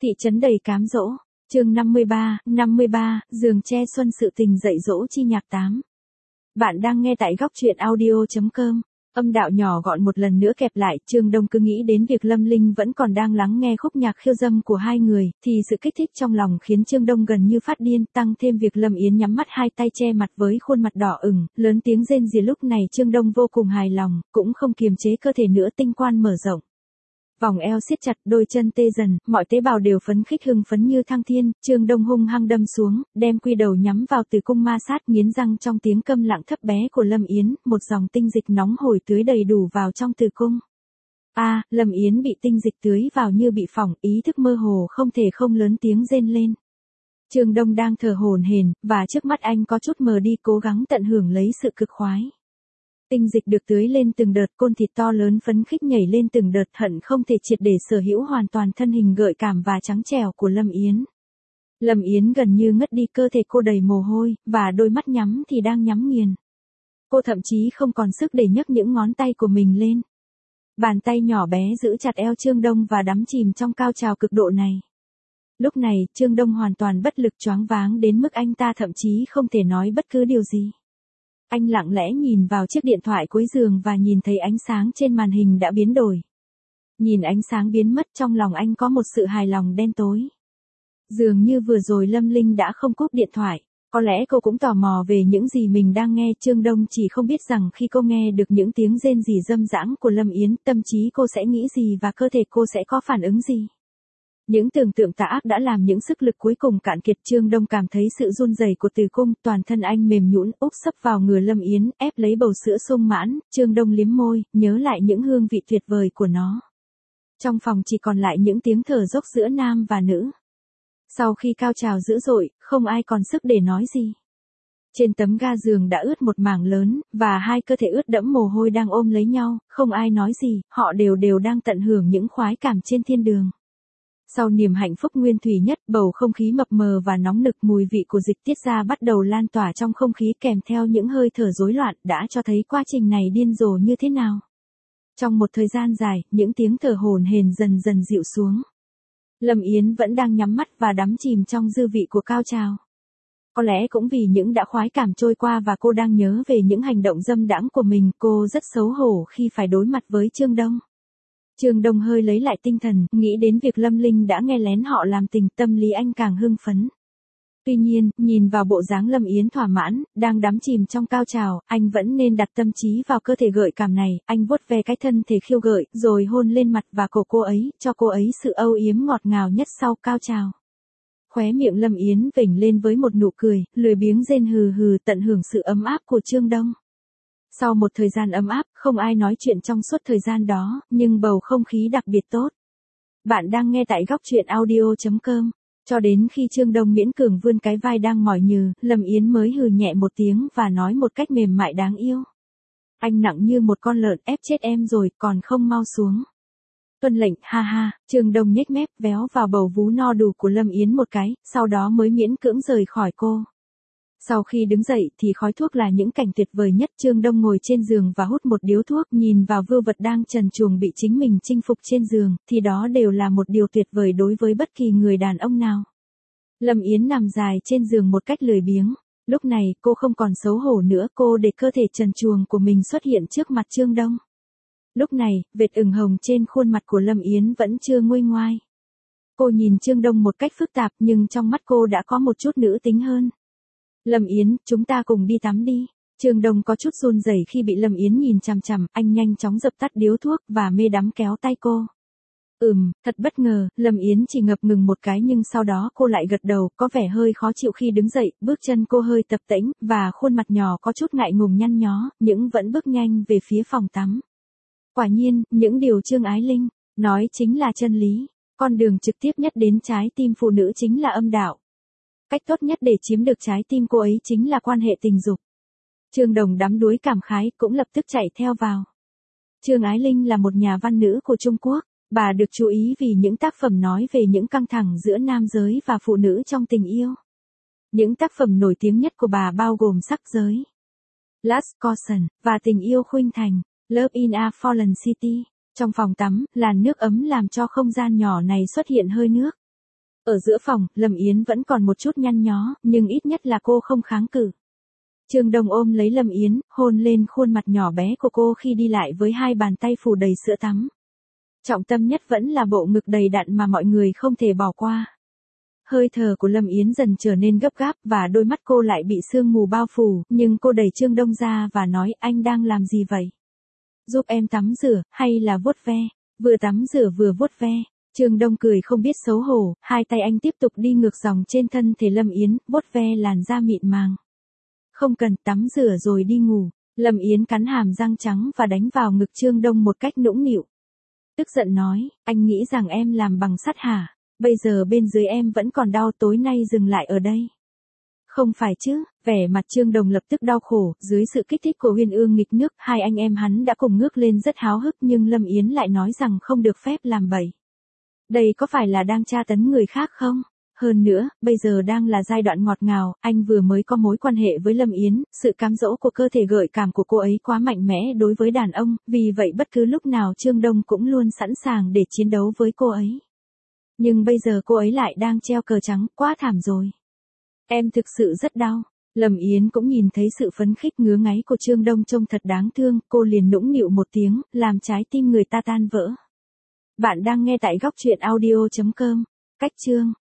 Thị trấn đầy cám dỗ. Chương 53, giường tre xuân sự tình dạy dỗ chi nhạc 8. Bạn đang nghe tại góc truyện audio.com. Âm đạo nhỏ gọn một lần nữa kẹp lại, Trương Đông cứ nghĩ đến việc Lâm Linh vẫn còn đang lắng nghe khúc nhạc khiêu dâm của hai người, thì sự kích thích trong lòng khiến Trương Đông gần như phát điên, tăng thêm việc Lâm Yến nhắm mắt hai tay che mặt với khuôn mặt đỏ ửng, lớn tiếng rên rỉ lúc này Trương Đông vô cùng hài lòng, cũng không kiềm chế cơ thể nữa, tinh quan mở rộng. Vòng eo siết chặt, đôi chân tê dần, mọi tế bào đều phấn khích hưng phấn như thăng thiên, Trương Đông hung hăng đâm xuống, đem quy đầu nhắm vào tử cung ma sát, nghiến răng trong tiếng câm lặng thấp bé của Lâm Yến, một dòng tinh dịch nóng hổi tưới đầy đủ vào trong tử cung. Lâm Yến bị tinh dịch tưới vào như bị phỏng, ý thức mơ hồ không thể không lớn tiếng rên lên. Trương Đông đang thở hổn hển, và trước mắt anh có chút mờ đi, cố gắng tận hưởng lấy sự cực khoái. Tinh dịch được tưới lên từng đợt, côn thịt to lớn phấn khích nhảy lên từng đợt, hận không thể triệt để sở hữu hoàn toàn thân hình gợi cảm và trắng trẻo của Lâm Yến. Lâm Yến gần như ngất đi, cơ thể cô đầy mồ hôi, và đôi mắt nhắm thì đang nhắm nghiền. Cô thậm chí không còn sức để nhấc những ngón tay của mình lên. Bàn tay nhỏ bé giữ chặt eo Trương Đông và đắm chìm trong cao trào cực độ này. Lúc này, Trương Đông hoàn toàn bất lực, choáng váng đến mức anh ta thậm chí không thể nói bất cứ điều gì. Anh lặng lẽ nhìn vào chiếc điện thoại cuối giường và nhìn thấy ánh sáng trên màn hình đã biến đổi. Nhìn ánh sáng biến mất, trong lòng anh có một sự hài lòng đen tối. Dường như vừa rồi Lâm Linh đã không cúp điện thoại. Có lẽ cô cũng tò mò về những gì mình đang nghe. Trương Đông chỉ không biết rằng khi cô nghe được những tiếng rên rỉ dâm dãng của Lâm Yến, tâm trí cô sẽ nghĩ gì và cơ thể cô sẽ có phản ứng gì. Những tưởng tượng tà ác đã làm những sức lực cuối cùng cạn kiệt. Trương Đông cảm thấy sự run rẩy của tử cung, toàn thân anh mềm nhũn úp sấp vào người Lâm Yến, ép lấy bầu sữa sung mãn. Trương Đông liếm môi, nhớ lại những hương vị tuyệt vời của nó. Trong phòng chỉ còn lại những tiếng thở dốc giữa nam và nữ. Sau khi cao trào dữ dội, không ai còn sức để nói gì. Trên tấm ga giường đã ướt một mảng lớn, và hai cơ thể ướt đẫm mồ hôi đang ôm lấy nhau, không ai nói gì, họ đều đang tận hưởng những khoái cảm trên thiên đường. Sau niềm hạnh phúc nguyên thủy nhất, bầu không khí mập mờ và nóng nực, mùi vị của dịch tiết ra bắt đầu lan tỏa trong không khí kèm theo những hơi thở rối loạn, đã cho thấy quá trình này điên rồ như thế nào. Trong một thời gian dài, những tiếng thở hổn hển dần dần dịu xuống. Lâm Yến vẫn đang nhắm mắt và đắm chìm trong dư vị của cao trào. Có lẽ cũng vì những đã khoái cảm trôi qua và cô đang nhớ về những hành động dâm đãng của mình, cô rất xấu hổ khi phải đối mặt với Trương Đông. Trương Đông hơi lấy lại tinh thần, nghĩ đến việc Lâm Linh đã nghe lén họ làm tình, tâm lý anh càng hưng phấn. Tuy nhiên, nhìn vào bộ dáng Lâm Yến thỏa mãn, đang đắm chìm trong cao trào, anh vẫn nên đặt tâm trí vào cơ thể gợi cảm này. Anh vuốt ve cái thân thể khiêu gợi, rồi hôn lên mặt và cổ cô ấy, cho cô ấy sự âu yếm ngọt ngào nhất sau cao trào. Khóe miệng Lâm Yến vểnh lên với một nụ cười, lười biếng rên hừ hừ, tận hưởng sự ấm áp của Trương Đông. Sau một thời gian ấm áp, không ai nói chuyện trong suốt thời gian đó, nhưng bầu không khí đặc biệt tốt. Bạn đang nghe tại góc truyện audio.com. Cho đến khi Trương Đông miễn cường vươn cái vai đang mỏi nhừ, Lâm Yến mới hừ nhẹ một tiếng và nói một cách mềm mại đáng yêu. Anh nặng như một con lợn, ép chết em rồi, còn không mau xuống. Tuân lệnh, ha ha. Trương Đông nhếch mép, véo vào bầu vú no đủ của Lâm Yến một cái, sau đó mới miễn cưỡng rời khỏi cô. Sau khi đứng dậy thì khói thuốc là những cảnh tuyệt vời nhất. Trương Đông ngồi trên giường và hút một điếu thuốc, nhìn vào vưu vật đang trần truồng bị chính mình chinh phục trên giường, thì đó đều là một điều tuyệt vời đối với bất kỳ người đàn ông nào. Lâm Yến nằm dài trên giường một cách lười biếng. Lúc này, cô không còn xấu hổ nữa, cô để cơ thể trần truồng của mình xuất hiện trước mặt Trương Đông. Lúc này, vệt ửng hồng trên khuôn mặt của Lâm Yến vẫn chưa nguôi ngoai. Cô nhìn Trương Đông một cách phức tạp, nhưng trong mắt cô đã có một chút nữ tính hơn. Lâm Yến, chúng ta cùng đi tắm đi. Trương Đông có chút run rẩy khi bị Lâm Yến nhìn chằm chằm, anh nhanh chóng dập tắt điếu thuốc và mê đắm kéo tay cô. Thật bất ngờ, Lâm Yến chỉ ngập ngừng một cái nhưng sau đó cô lại gật đầu, có vẻ hơi khó chịu khi đứng dậy, bước chân cô hơi tập tễnh, và khuôn mặt nhỏ có chút ngại ngùng nhăn nhó, nhưng vẫn bước nhanh về phía phòng tắm. Quả nhiên, những điều Trương Ái Linh nói chính là chân lý, con đường trực tiếp nhất đến trái tim phụ nữ chính là âm đạo. Cách tốt nhất để chiếm được trái tim cô ấy chính là quan hệ tình dục. Trương Đông đắm đuối cảm khái, cũng lập tức chạy theo vào. Trương Ái Linh là một nhà văn nữ của Trung Quốc. Bà được chú ý vì những tác phẩm nói về những căng thẳng giữa nam giới và phụ nữ trong tình yêu. Những tác phẩm nổi tiếng nhất của bà bao gồm Sắc giới, Last Caution, và Tình yêu khuynh thành, Love in a Fallen City. Trong phòng tắm, làn nước ấm làm cho không gian nhỏ này xuất hiện hơi nước. Ở giữa phòng, Lâm Yến vẫn còn một chút nhăn nhó, nhưng ít nhất là cô không kháng cự. Trương Đông ôm lấy Lâm Yến, hôn lên khuôn mặt nhỏ bé của cô khi đi lại với hai bàn tay phủ đầy sữa tắm. Trọng tâm nhất vẫn là bộ ngực đầy đặn mà mọi người không thể bỏ qua. Hơi thở của Lâm Yến dần trở nên gấp gáp và đôi mắt cô lại bị sương mù bao phủ, nhưng cô đẩy Trương Đông ra và nói anh đang làm gì vậy? Giúp em tắm rửa, hay là vuốt ve? Vừa tắm rửa vừa vuốt ve. Trương Đông cười không biết xấu hổ, hai tay anh tiếp tục đi ngược dòng trên thân thể Lâm Yến, vuốt ve làn da mịn màng. Không cần, tắm rửa rồi đi ngủ. Lâm Yến cắn hàm răng trắng và đánh vào ngực Trương Đông một cách nũng nịu. Tức giận nói, anh nghĩ rằng em làm bằng sắt hả? Bây giờ bên dưới em vẫn còn đau, tối nay dừng lại ở đây. Không phải chứ, vẻ mặt Trương Đồng lập tức đau khổ, dưới sự kích thích của Uyên Ương nghịch nước, hai anh em hắn đã cùng ngước lên rất háo hức nhưng Lâm Yến lại nói rằng không được phép làm bậy. Đây có phải là đang tra tấn người khác không? Hơn nữa, bây giờ đang là giai đoạn ngọt ngào, anh vừa mới có mối quan hệ với Lâm Yến, sự cám dỗ của cơ thể gợi cảm của cô ấy quá mạnh mẽ đối với đàn ông, vì vậy bất cứ lúc nào Trương Đông cũng luôn sẵn sàng để chiến đấu với cô ấy. Nhưng bây giờ cô ấy lại đang treo cờ trắng, quá thảm rồi. Em thực sự rất đau. Lâm Yến cũng nhìn thấy sự phấn khích ngứa ngáy của Trương Đông trông thật đáng thương, cô liền nũng nịu một tiếng, làm trái tim người ta tan vỡ. Bạn đang nghe tại góc truyện audio.com. Cách chương